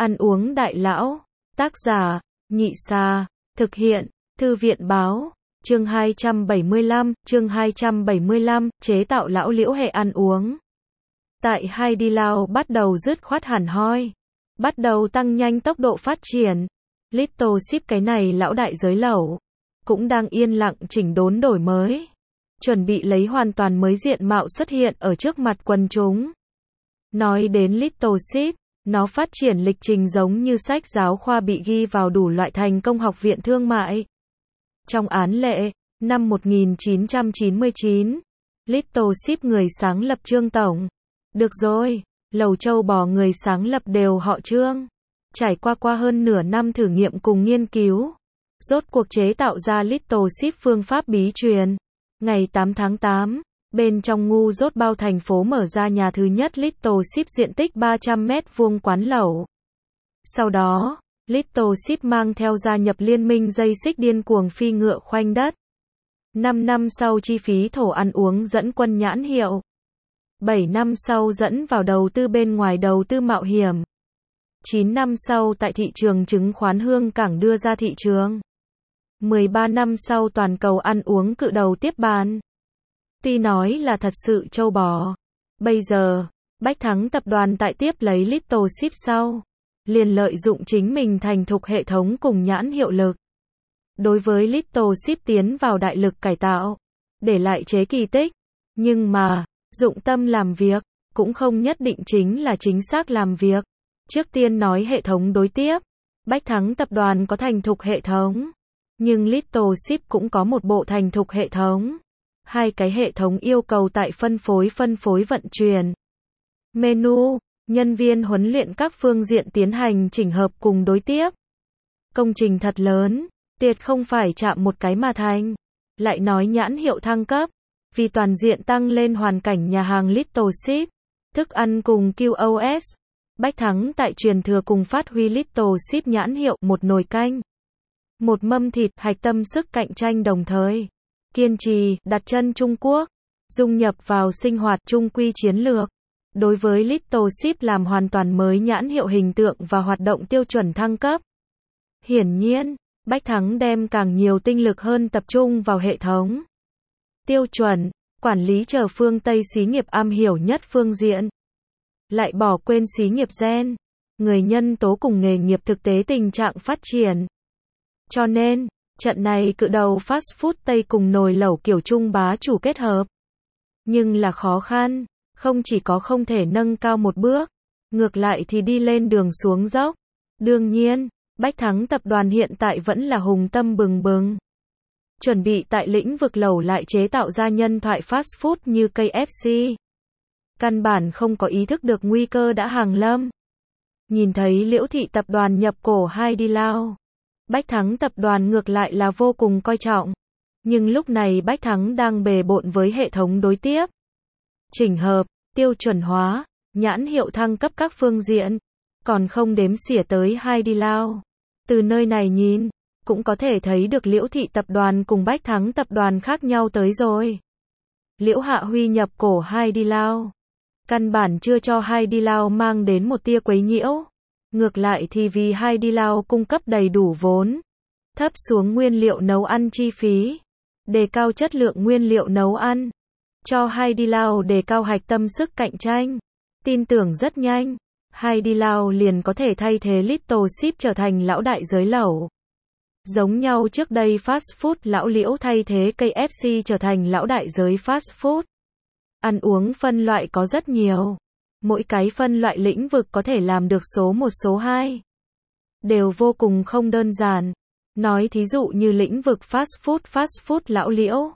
Ăn uống đại lão. Tác giả, Nhị Sa. Thực hiện, Thư viện Báo. Chương 275, chế tạo lão liễu hệ ăn uống. Tại Hai Đi Lao bắt đầu dứt khoát hẳn hoi. Bắt đầu tăng nhanh tốc độ phát triển. Little Ship cái này lão đại giới lẩu. Cũng đang yên lặng chỉnh đốn đổi mới. Chuẩn bị lấy hoàn toàn mới diện mạo xuất hiện ở trước mặt quần chúng. Nói đến Little Ship, nó phát triển lịch trình giống như sách giáo khoa bị ghi vào đủ loại thành công học viện thương mại. Trong án lệ, năm 1999, Little Ship người sáng lập Trương Tổng. Được rồi, lẩu châu bò người sáng lập đều họ Trương. Trải qua hơn nửa năm thử nghiệm cùng nghiên cứu, rốt cuộc chế tạo ra Little Ship phương pháp bí truyền. Ngày 8 tháng 8, bên trong Ngu Dốt Bao thành phố mở ra nhà thứ nhất Little Ship diện tích 300 mét vuông quán lẩu. Sau đó, Little Ship mang theo gia nhập liên minh dây xích điên cuồng phi ngựa khoanh đất. 5 năm sau chi phí thổ ăn uống dẫn quân nhãn hiệu. 7 năm sau dẫn vào đầu tư bên ngoài đầu tư mạo hiểm. 9 năm sau tại thị trường chứng khoán Hương Cảng đưa ra thị trường. 13 năm sau toàn cầu ăn uống cự đầu tiếp bàn. Tuy nói là thật sự châu bò. Bây giờ, Bách Thắng tập đoàn tại tiếp lấy Little Ship sau. Liền lợi dụng chính mình thành thục hệ thống cùng nhãn hiệu lực. Đối với Little Ship tiến vào đại lực cải tạo. Để lại chế kỳ tích. Nhưng mà, dụng tâm làm việc, cũng không nhất định chính là chính xác làm việc. Trước tiên nói hệ thống đối tiếp. Bách Thắng tập đoàn có thành thục hệ thống. Nhưng Little Ship cũng có một bộ thành thục hệ thống. Hai cái hệ thống yêu cầu tại phân phối vận chuyển. Menu, nhân viên huấn luyện các phương diện tiến hành chỉnh hợp cùng đối tiếp. Công trình thật lớn, tiệt không phải chạm một cái mà thành. Lại nói nhãn hiệu thăng cấp, vì toàn diện tăng lên hoàn cảnh nhà hàng Little Ship, thức ăn cùng QoS. Bách Thắng tại truyền thừa cùng phát huy Little Ship nhãn hiệu một nồi canh. Một mâm thịt, hạch tâm sức cạnh tranh đồng thời. Kiên trì, đặt chân Trung Quốc. Dung nhập vào sinh hoạt trung quy chiến lược. Đối với Little Ship làm hoàn toàn mới nhãn hiệu hình tượng và hoạt động tiêu chuẩn thăng cấp. Hiển nhiên, Bách Thắng đem càng nhiều tinh lực hơn tập trung vào hệ thống. Tiêu chuẩn, quản lý chờ phương Tây xí nghiệp am hiểu nhất phương diện. Lại bỏ quên xí nghiệp gen, người nhân tố cùng nghề nghiệp thực tế tình trạng phát triển. Cho nên, trận này cự đầu fast food Tây cùng nồi lẩu kiểu Trung bá chủ kết hợp. Nhưng là khó khăn, không chỉ có không thể nâng cao một bước, ngược lại thì đi lên đường xuống dốc. Đương nhiên, Bách Thắng tập đoàn hiện tại vẫn là hùng tâm bừng bừng. Chuẩn bị tại lĩnh vực lẩu lại chế tạo ra nhân thoại fast food như KFC. Căn bản không có ý thức được nguy cơ đã hàng lâm. Nhìn thấy Liễu Thị tập đoàn nhập cổ Hai Đi Lao. Bách Thắng tập đoàn ngược lại là vô cùng coi trọng. Nhưng lúc này Bách Thắng đang bề bộn với hệ thống đối tiếp. Chỉnh hợp, tiêu chuẩn hóa, nhãn hiệu thăng cấp các phương diện. Còn không đếm xỉa tới Hai Đi Lao. Từ nơi này nhìn, cũng có thể thấy được Liễu Thị tập đoàn cùng Bách Thắng tập đoàn khác nhau tới rồi. Liễu Hạ Huy nhập cổ Hai Đi Lao. Căn bản chưa cho Hai Đi Lao mang đến một tia quấy nhiễu. Ngược lại thì vì Hai Đi Lao cung cấp đầy đủ vốn, thấp xuống nguyên liệu nấu ăn chi phí, đề cao chất lượng nguyên liệu nấu ăn, cho Hai Đi Lao đề cao hạch tâm sức cạnh tranh. Tin tưởng rất nhanh, Hai Đi Lao liền có thể thay thế Little Ship trở thành lão đại giới lẩu. Giống nhau trước đây fast food lão Liễu thay thế KFC trở thành lão đại giới fast food. Ăn uống phân loại có rất nhiều. Mỗi cái phân loại lĩnh vực có thể làm được số 1 số 2. Đều vô cùng không đơn giản. Nói thí dụ như lĩnh vực fast food lão Liễu,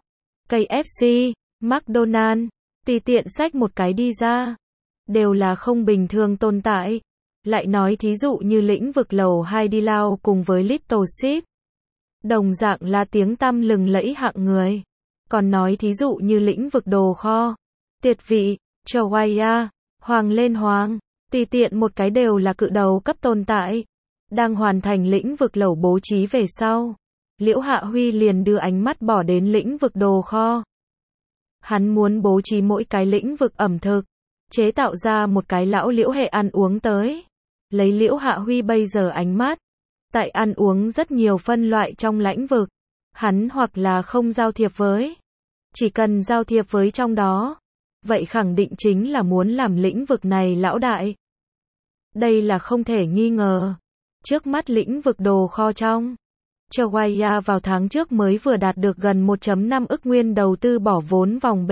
KFC, McDonald's, tùy tiện xách một cái đi ra. Đều là không bình thường tồn tại. Lại nói thí dụ như lĩnh vực lẩu Hai Đi Lao cùng với Little Ship. Đồng dạng là tiếng tăm lừng lẫy hạng người. Còn nói thí dụ như lĩnh vực đồ kho, tiệt vị, Chowaya, Hoàng lên Hoàng, tùy tiện một cái đều là cự đầu cấp tồn tại. Đang hoàn thành lĩnh vực lẩu bố trí về sau. Liễu Hạ Huy liền đưa ánh mắt bỏ đến lĩnh vực đồ kho. Hắn muốn bố trí mỗi cái lĩnh vực ẩm thực, chế tạo ra một cái lão Liễu hệ ăn uống tới. Lấy Liễu Hạ Huy bây giờ ánh mắt, tại ăn uống rất nhiều phân loại trong lĩnh vực, hắn hoặc là không giao thiệp với, chỉ cần giao thiệp với trong đó, vậy khẳng định chính là muốn làm lĩnh vực này lão đại. Đây là không thể nghi ngờ. Trước mắt lĩnh vực đồ kho trong Chawaya vào tháng trước mới vừa đạt được gần 1.5 ức nguyên đầu tư bỏ vốn vòng B.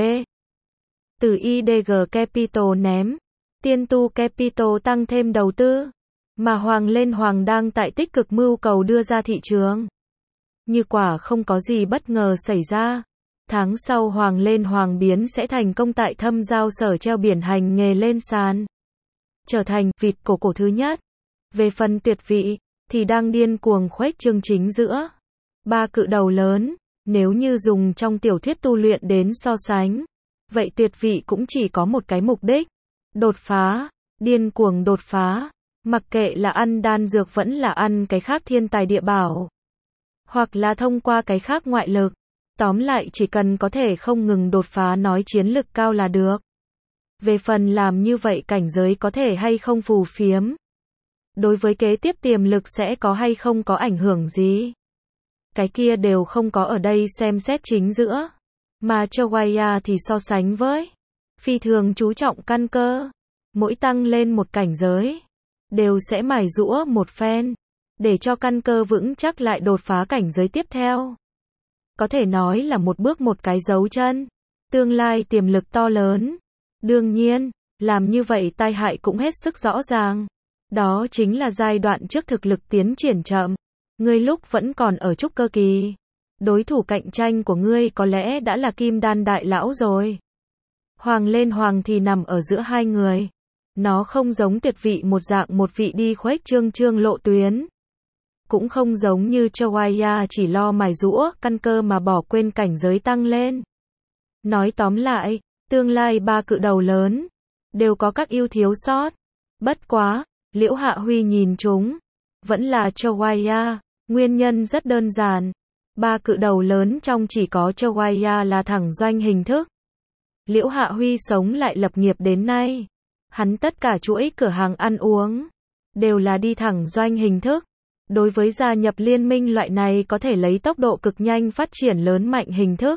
Từ IDG Capital ném, Tiên Tu Capital tăng thêm đầu tư, mà Hoàng Lên Hoàng đang tại tích cực mưu cầu đưa ra thị trường. Như quả không có gì bất ngờ xảy ra, tháng sau Hoàng Lên Hoàng biến sẽ thành công tại thâm giao sở treo biển hành nghề lên sàn, trở thành vịt cổ thứ nhất. Về phần tuyệt vị, thì đang điên cuồng khuếch trương chính giữa ba cự đầu lớn. Nếu như dùng trong tiểu thuyết tu luyện đến so sánh, vậy tuyệt vị cũng chỉ có một cái mục đích: đột phá, điên cuồng đột phá. Mặc kệ là ăn đan dược vẫn là ăn cái khác thiên tài địa bảo, hoặc là thông qua cái khác ngoại lực. Tóm lại chỉ cần có thể không ngừng đột phá nói chiến lực cao là được. Về phần làm như vậy cảnh giới có thể hay không phù phiếm, đối với kế tiếp tiềm lực sẽ có hay không có ảnh hưởng gì, cái kia đều không có ở đây xem xét chính giữa. Mà Chawaya thì so sánh với phi thường chú trọng căn cơ, mỗi tăng lên một cảnh giới, đều sẽ mài giũa một phen, để cho căn cơ vững chắc lại đột phá cảnh giới tiếp theo. Có thể nói là một bước một cái dấu chân, tương lai tiềm lực to lớn. Đương nhiên, làm như vậy tai hại cũng hết sức rõ ràng. Đó chính là giai đoạn trước thực lực tiến triển chậm. Ngươi lúc vẫn còn ở trúc cơ kỳ, đối thủ cạnh tranh của ngươi có lẽ đã là kim đan đại lão rồi. Hoàng Lên Hoàng thì nằm ở giữa hai người. Nó không giống tuyệt vị một dạng một vị đi khuếch trương lộ tuyến. Cũng không giống như Chawaya chỉ lo mài giũa căn cơ mà bỏ quên cảnh giới tăng lên. Nói tóm lại, tương lai ba cự đầu lớn đều có các ưu thiếu sót. Bất quá, Liễu Hạ Huy nhìn chúng vẫn là Chawaya. Nguyên nhân rất đơn giản, ba cự đầu lớn trong chỉ có Chawaya là thẳng doanh hình thức. Liễu Hạ Huy sống lại lập nghiệp đến nay, hắn tất cả chuỗi cửa hàng ăn uống đều là đi thẳng doanh hình thức. Đối với gia nhập liên minh loại này có thể lấy tốc độ cực nhanh phát triển lớn mạnh hình thức,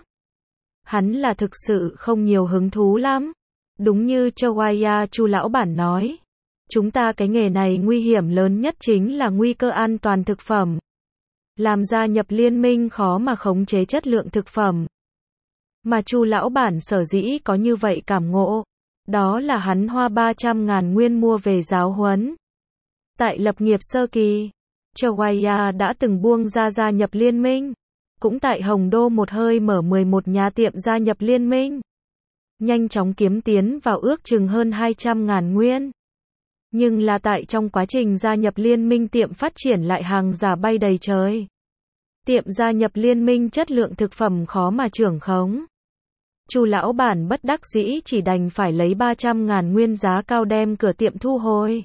hắn là thực sự không nhiều hứng thú lắm. Đúng như Chawaya Chu lão bản nói, chúng ta cái nghề này nguy hiểm lớn nhất chính là nguy cơ an toàn thực phẩm. Làm gia nhập liên minh khó mà khống chế chất lượng thực phẩm. Mà Chu lão bản sở dĩ có như vậy cảm ngộ, đó là hắn hoa 300.000 nguyên mua về giáo huấn. Tại lập nghiệp sơ kỳ, Chawaya đã từng buông ra gia nhập liên minh, cũng tại Hồng Đô một hơi mở 11 nhà tiệm gia nhập liên minh. Nhanh chóng kiếm tiến vào ước chừng hơn 200.000 nguyên. Nhưng là tại trong quá trình gia nhập liên minh tiệm phát triển lại hàng giả bay đầy trời. Tiệm gia nhập liên minh chất lượng thực phẩm khó mà trưởng khống. Chu lão bản bất đắc dĩ chỉ đành phải lấy 300.000 nguyên giá cao đem cửa tiệm thu hồi.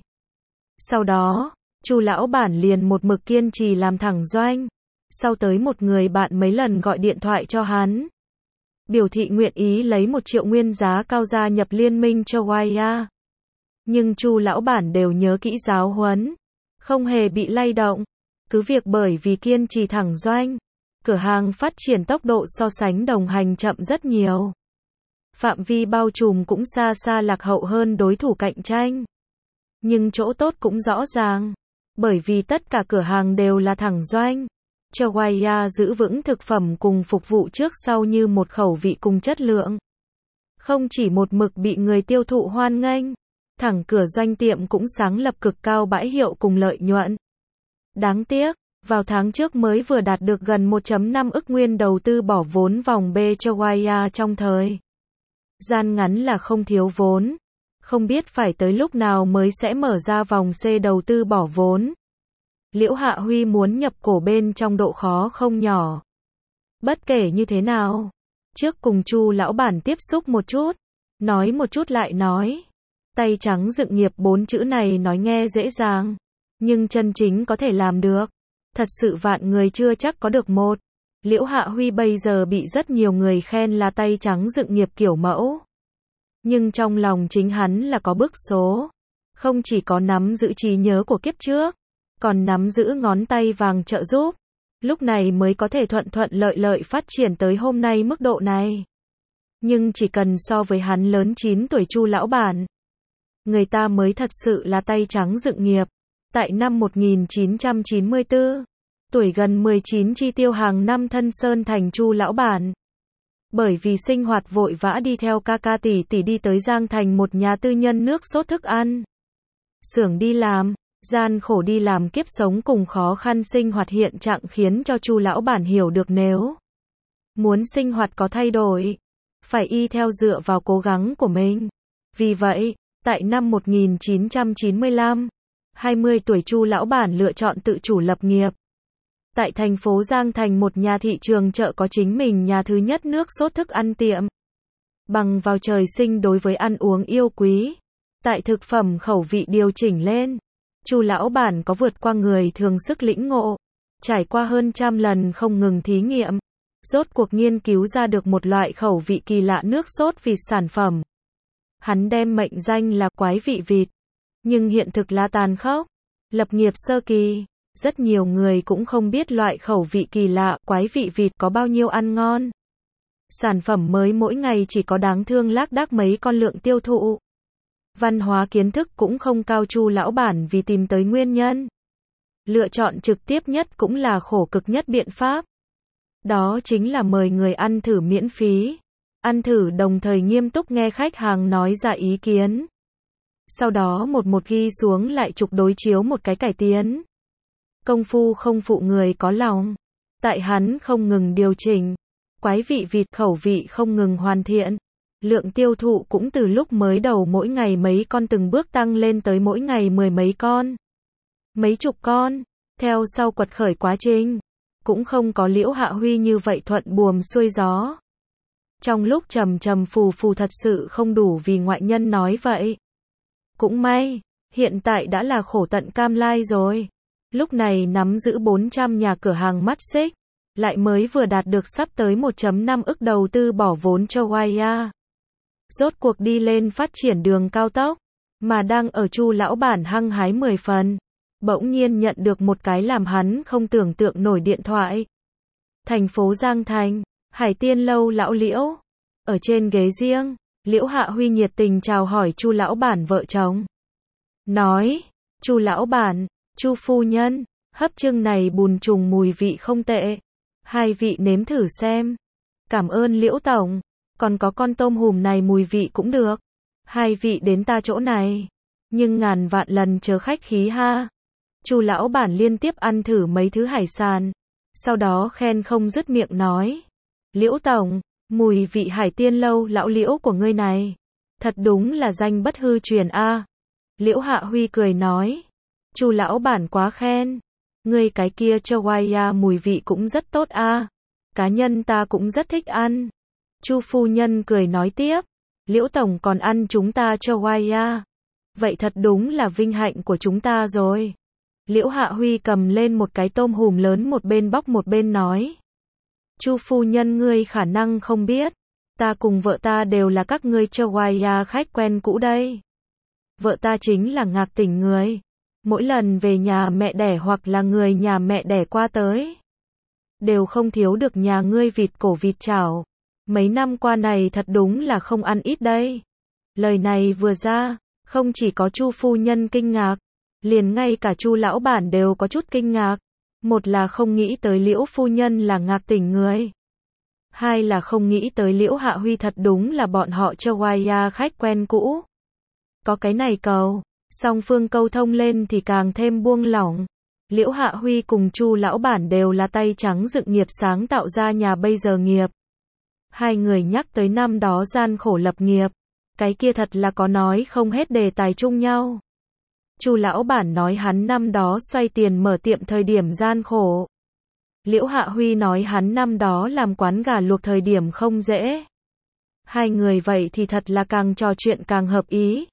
Sau đó, Chu lão bản liền một mực kiên trì làm thẳng doanh. Sau tới một người bạn mấy lần gọi điện thoại cho hắn, biểu thị nguyện ý lấy 1 triệu nguyên giá cao gia nhập liên minh Chawaya. Nhưng Chu lão bản đều nhớ kỹ giáo huấn, không hề bị lay động. Cứ việc bởi vì kiên trì thẳng doanh, cửa hàng phát triển tốc độ so sánh đồng hành chậm rất nhiều. Phạm vi bao trùm cũng xa xa lạc hậu hơn đối thủ cạnh tranh. Nhưng chỗ tốt cũng rõ ràng, bởi vì tất cả cửa hàng đều là thẳng doanh. Chawaya giữ vững thực phẩm cùng phục vụ trước sau như một khẩu vị cùng chất lượng. Không chỉ một mực bị người tiêu thụ hoan nghênh, thẳng cửa doanh tiệm cũng sáng lập cực cao bãi hiệu cùng lợi nhuận. Đáng tiếc, vào tháng trước mới vừa đạt được gần 1.5 ức nguyên đầu tư bỏ vốn vòng B Chawaya trong thời gian ngắn là không thiếu vốn. Không biết phải tới lúc nào mới sẽ mở ra vòng C đầu tư bỏ vốn. Liễu Hạ Huy muốn nhập cổ bên trong độ khó không nhỏ. Bất kể như thế nào, trước cùng Chu lão bản tiếp xúc một chút, nói một chút lại nói. Tay trắng dựng nghiệp 4 chữ này nói nghe dễ dàng, nhưng chân chính có thể làm được, thật sự vạn người chưa chắc có được một. Liễu Hạ Huy bây giờ bị rất nhiều người khen là tay trắng dựng nghiệp kiểu mẫu. Nhưng trong lòng chính hắn là có bức số. Không chỉ có nắm giữ trí nhớ của kiếp trước, còn nắm giữ ngón tay vàng trợ giúp. Lúc này mới có thể thuận thuận lợi lợi phát triển tới hôm nay mức độ này. Nhưng chỉ cần so với hắn lớn 9 tuổi Chu lão bản, người ta mới thật sự là tay trắng dựng nghiệp. Tại năm 1994, tuổi gần 19 chi tiêu hàng năm thân sơn thành Chu lão bản. Bởi vì sinh hoạt vội vã đi theo ca ca tỷ tỷ đi tới Giang Thành một nhà tư nhân nước sốt thức ăn xưởng đi làm, gian khổ đi làm kiếp sống cùng khó khăn sinh hoạt hiện trạng khiến cho Chu lão bản hiểu được nếu muốn sinh hoạt có thay đổi, phải y theo dựa vào cố gắng của mình. Vì vậy, tại năm 1995, 20 tuổi Chu lão bản lựa chọn tự chủ lập nghiệp. Tại thành phố Giang Thành một nhà thị trường chợ có chính mình nhà thứ nhất nước sốt thức ăn tiệm. Bằng vào trời sinh đối với ăn uống yêu quý, tại thực phẩm khẩu vị điều chỉnh lên, Chu lão bản có vượt qua người thường sức lĩnh ngộ, trải qua hơn 100 lần không ngừng thí nghiệm, rốt cuộc nghiên cứu ra được một loại khẩu vị kỳ lạ nước sốt vịt sản phẩm. Hắn đem mệnh danh là quái vị vịt, nhưng hiện thực là tàn khốc. Lập nghiệp sơ kỳ, rất nhiều người cũng không biết loại khẩu vị kỳ lạ quái vị vịt có bao nhiêu ăn ngon. Sản phẩm mới mỗi ngày chỉ có đáng thương lác đác mấy con lượng tiêu thụ. Văn hóa kiến thức cũng không cao. Chu lão bản vì tìm tới nguyên nhân, lựa chọn trực tiếp nhất cũng là khổ cực nhất biện pháp. Đó chính là mời người ăn thử miễn phí. Ăn thử đồng thời nghiêm túc nghe khách hàng nói ra ý kiến. Sau đó một ghi xuống lại chục đối chiếu một cái cải tiến. Công phu không phụ người có lòng. Tại hắn không ngừng điều chỉnh. Quái vị vịt khẩu vị không ngừng hoàn thiện. Lượng tiêu thụ cũng từ lúc mới đầu mỗi ngày mấy con từng bước tăng lên tới mỗi ngày 10 mấy con. Mấy chục con. Theo sau quật khởi quá trình, cũng không có Liễu Hạ Huy như vậy thuận buồm xuôi gió. Trong lúc trầm trầm phù phù thật sự không đủ vì ngoại nhân nói vậy. Cũng may, hiện tại đã là khổ tận cam lai rồi. Lúc này nắm giữ 400 nhà cửa hàng mắt xích, lại mới vừa đạt được sắp tới 1,5 ức đầu tư bỏ vốn cho Waya. Rốt cuộc đi lên phát triển đường cao tốc, mà đang ở Chu lão bản hăng hái 10 phần. Bỗng nhiên nhận được một cái làm hắn không tưởng tượng nổi điện thoại. Thành phố Giang Thành, Hải Tiên lâu lão Liễu. Ở trên ghế riêng, Liễu Hạ Huy nhiệt tình chào hỏi Chu lão bản vợ chồng. Nói, Chu lão bản, Chu phu nhân, hấp trưng này bùn trùng mùi vị không tệ. Hai vị nếm thử xem. Cảm ơn Liễu tổng, còn có con tôm hùm này mùi vị cũng được. Hai vị đến ta chỗ này, nhưng ngàn vạn lần chớ khách khí ha. Chu lão bản liên tiếp ăn thử mấy thứ hải sản, sau đó khen không dứt miệng nói. Liễu tổng, mùi vị Hải Tiên lâu lão Liễu của ngươi này, thật đúng là danh bất hư truyền a. Liễu Hạ Huy cười nói. Chu lão bản quá khen. Ngươi cái kia cho Waya mùi vị cũng rất tốt a. Cá nhân ta cũng rất thích ăn. Chu phu nhân cười nói tiếp. Liễu tổng còn ăn chúng ta cho Waya. Vậy thật đúng là vinh hạnh của chúng ta rồi. Liễu Hạ Huy cầm lên một cái tôm hùm lớn một bên bóc một bên nói. Chu phu nhân ngươi khả năng không biết, ta cùng vợ ta đều là các ngươi cho Waya khách quen cũ đây. Vợ ta chính là Ngạc Tỉnh người. Mỗi lần về nhà mẹ đẻ hoặc là người nhà mẹ đẻ qua tới, đều không thiếu được nhà ngươi vịt cổ vịt chảo. Mấy năm qua này thật đúng là không ăn ít đây. Lời này vừa ra, không chỉ có Chu phu nhân kinh ngạc, liền ngay cả Chu lão bản đều có chút kinh ngạc. Một là không nghĩ tới Liễu phu nhân là Ngạc Tỉnh người. Hai là không nghĩ tới Liễu Hạ Huy thật đúng là bọn họ cho Waya khách quen cũ. Có cái này cầu, song phương câu thông lên thì càng thêm buông lỏng. Liễu Hạ Huy cùng Chu lão bản đều là tay trắng dựng nghiệp sáng tạo ra nhà bây giờ nghiệp. Hai người nhắc tới năm đó gian khổ lập nghiệp, cái kia thật là có nói không hết đề tài chung nhau. Chu lão bản nói hắn năm đó xoay tiền mở tiệm thời điểm gian khổ. Liễu Hạ Huy nói hắn năm đó làm quán gà luộc thời điểm không dễ. Hai người vậy thì thật là càng trò chuyện càng hợp ý.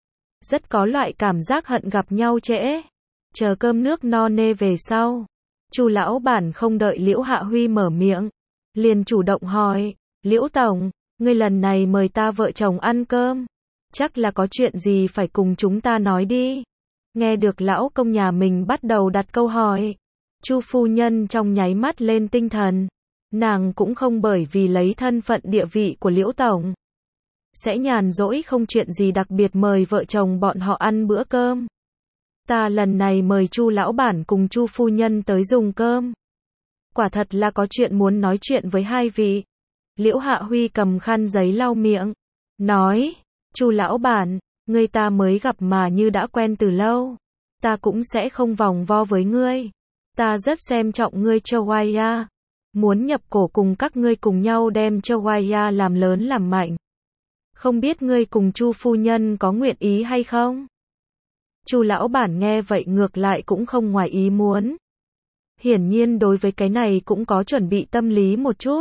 Rất có loại cảm giác hận gặp nhau trễ. Chờ cơm nước no nê về sau, Chu lão bản không đợi Liễu Hạ Huy mở miệng, liền chủ động hỏi. Liễu tổng, ngươi lần này mời ta vợ chồng ăn cơm, Chắc là có chuyện gì phải cùng chúng ta nói đi. Nghe được lão công nhà mình bắt đầu đặt câu hỏi, Chu phu nhân trong nháy mắt lên tinh thần. Nàng cũng không bởi vì lấy thân phận địa vị của Liễu tổng sẽ nhàn rỗi không chuyện gì đặc biệt mời vợ chồng bọn họ ăn bữa cơm. Ta lần này mời Chu lão bản cùng Chu phu nhân tới dùng cơm. Quả thật là có chuyện muốn nói chuyện với hai vị. Liễu Hạ Huy cầm khăn giấy lau miệng, nói, Chu lão bản, ngươi ta mới gặp mà như đã quen từ lâu. Ta cũng sẽ không vòng vo với ngươi. Ta rất xem trọng ngươi Chowaya. Muốn nhập cổ cùng các ngươi cùng nhau đem Chowaya làm lớn làm mạnh. Không biết ngươi cùng Chu phu nhân có nguyện ý hay không? Chu lão bản nghe vậy ngược lại cũng không ngoài ý muốn. Hiển nhiên đối với cái này cũng có chuẩn bị tâm lý một chút.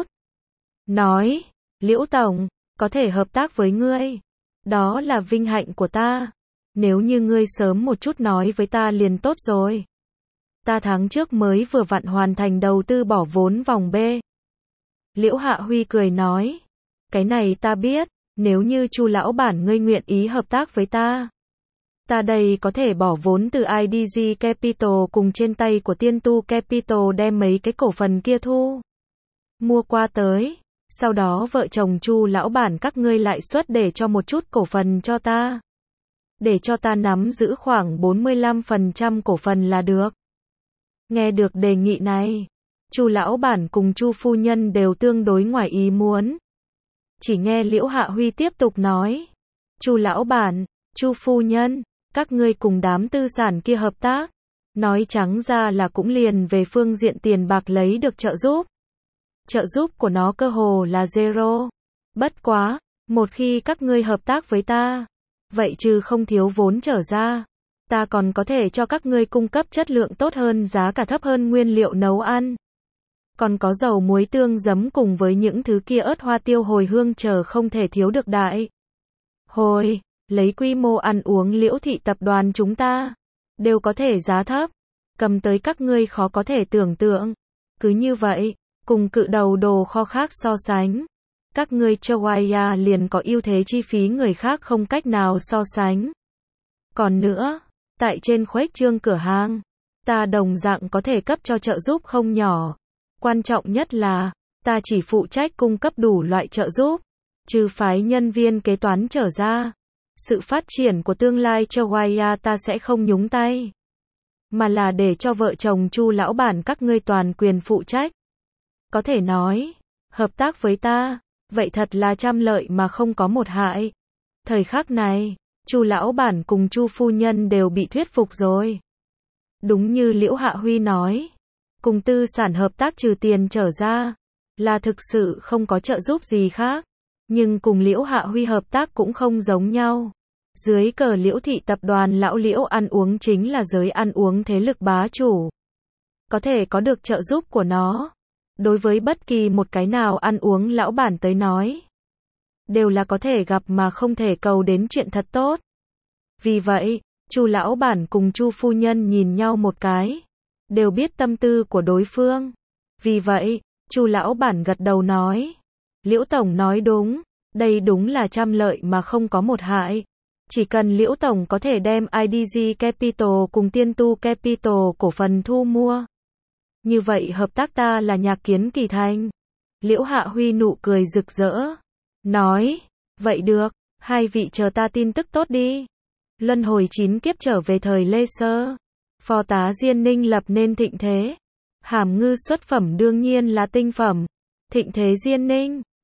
Nói, Liễu tổng, có thể hợp tác với ngươi. Đó là vinh hạnh của ta. Nếu như ngươi sớm một chút nói với ta liền tốt rồi. Ta tháng trước mới vừa vặn hoàn thành đầu tư bỏ vốn vòng B. Liễu Hạ Huy cười nói, cái này ta biết, nếu như Chu lão bản ngươi nguyện ý hợp tác với ta. Ta đây có thể bỏ vốn từ IDG Capital cùng trên tay của Tiên Tu Capital đem mấy cái cổ phần kia thu mua qua tới. Sau đó vợ chồng Chu lão bản các ngươi lại xuất để cho một chút cổ phần cho ta. Để cho ta nắm giữ khoảng 45% cổ phần là được. Nghe được đề nghị này, Chu lão bản cùng Chu phu nhân đều tương đối ngoài ý muốn. Chỉ nghe Liễu Hạ Huy tiếp tục nói, Chu lão bản, Chu phu nhân, các ngươi cùng đám tư sản kia hợp tác, nói trắng ra là cũng liền về phương diện tiền bạc lấy được trợ giúp. Trợ giúp của nó cơ hồ là zero. Bất quá, một khi các ngươi hợp tác với ta, vậy trừ không thiếu vốn trở ra, ta còn có thể cho các ngươi cung cấp chất lượng tốt hơn, giá cả thấp hơn nguyên liệu nấu ăn. Còn có dầu muối tương giấm cùng với những thứ kia ớt hoa tiêu hồi hương chờ không thể thiếu được đại. Hồi, lấy quy mô ăn uống Liễu thị tập đoàn chúng ta, đều có thể giá thấp, cầm tới các ngươi khó có thể tưởng tượng. Cứ như vậy, cùng cự đầu đồ kho khác so sánh, các ngươi Chowaya liền có ưu thế chi phí người khác không cách nào so sánh. Còn nữa, tại trên khuếch trương cửa hàng, ta đồng dạng có thể cấp cho trợ giúp không nhỏ. Quan trọng nhất là, ta chỉ phụ trách cung cấp đủ loại trợ giúp, trừ phái nhân viên kế toán trở ra. Sự phát triển của tương lai Chowaya ta sẽ không nhúng tay, mà là để cho vợ chồng Chu lão bản các ngươi toàn quyền phụ trách. Có thể nói, hợp tác với ta, vậy thật là trăm lợi mà không có một hại. Thời khắc này, Chu lão bản cùng Chu phu nhân đều bị thuyết phục rồi. Đúng như Liễu Hạ Huy nói, cùng tư sản hợp tác trừ tiền trở ra, là thực sự không có trợ giúp gì khác. Nhưng cùng Liễu Hạ Huy hợp tác cũng không giống nhau. Dưới cờ Liễu thị tập đoàn lão Liễu ăn uống chính là giới ăn uống thế lực bá chủ. Có thể có được trợ giúp của nó. Đối với bất kỳ một cái nào ăn uống lão bản tới nói, đều là có thể gặp mà không thể cầu đến chuyện thật tốt. Vì vậy, Chu lão bản cùng Chu phu nhân nhìn nhau một cái, đều biết tâm tư của đối phương. Vì vậy, Chu lão bản gật đầu nói, Liễu tổng nói đúng, đây đúng là trăm lợi mà không có một hại. Chỉ cần Liễu tổng có thể đem IDG Capital cùng Tiên Tu Capital cổ phần thu mua, như vậy hợp tác ta là nhạc kiến kỳ thành. Liễu Hạ Huy nụ cười rực rỡ, nói, vậy được, hai vị chờ ta tin tức tốt đi. Luân hồi 9 kiếp trở về thời Lê Sơ, phò tá Diên Ninh lập nên thịnh thế. Hàm ngư xuất phẩm đương nhiên là tinh phẩm. Thịnh thế Diên Ninh,